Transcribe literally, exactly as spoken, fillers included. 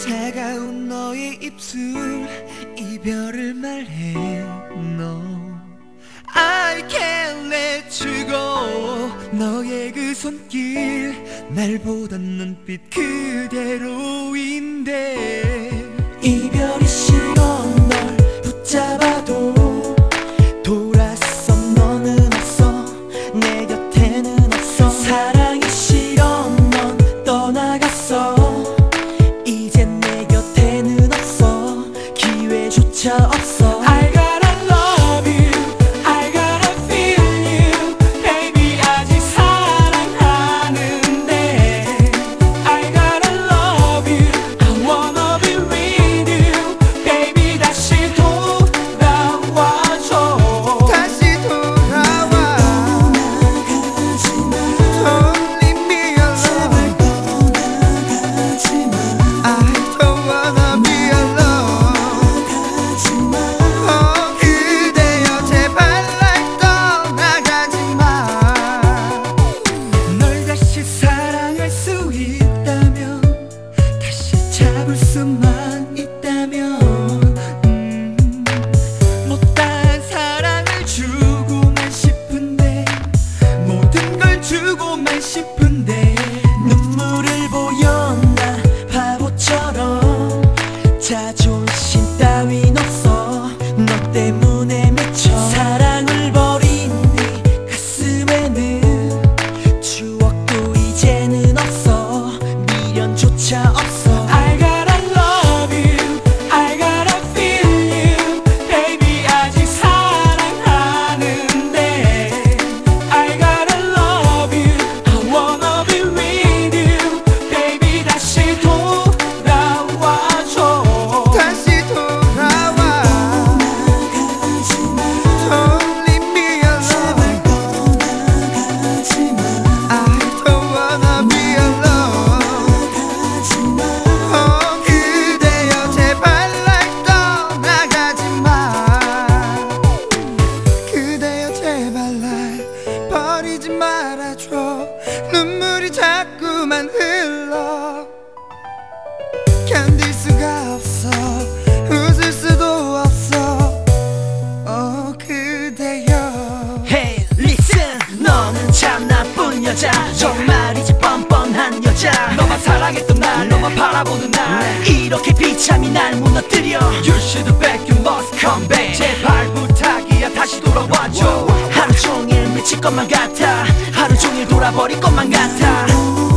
차가운 너의 입술 이별을 말해 너 I can't let you go. 너의 그 손길 날 보던 눈빛 그대로인데 이별이 싫어 널 붙잡아도 돌아서 너는 없어 내 곁에는 없어 사랑이 싫어 넌 떠나갔어 이제 내 곁에는 없어 기회조차 없어 I gotta love you I gotta feel you baby 아직 사랑하는데 I gotta love you I wanna be with you baby 다시 돌아와줘 다시 돌아와 Don't leave me alone I don't wanna be alone 어 그대여 제발 날 떠나가지마 널 다시 사랑할 수 있다면 다시 잡을 수만 있다면 음, 못다한 사랑을 주고만 싶은데 모든 걸 주고만 싶은데 눈물을 보여 나 바보처럼 자존심 따윈 없어 너 때문에 미쳐 사랑을 버린 네 가슴에는 추억도 이제는 없어 미련조차 없어 I gotta love you I gotta feel you baby 아직 사랑하는데 I gotta love you I wanna be with you baby 다시 돌아와줘 다시 돌아와 Don't leave me alone I don't wanna be alone 어 그대여 제발 날 떠나가지마 그대여 제발 날 버리지 말아줘 눈물이 자꾸만 흘러 견딜 수가 없어 웃을 수도 없어 어 그대여 Hey listen 너는 참 나쁜 여자 정말이지 뻔뻔한 여자 너만 사랑했던 날 너만 바라보는 날 이렇게 비참히 날 무너뜨려 You should back you must come back 제발 부탁이야 다시 돌아와줘 하루 종일 미칠 것만 같아 하루 종일 돌아버릴 것만 같아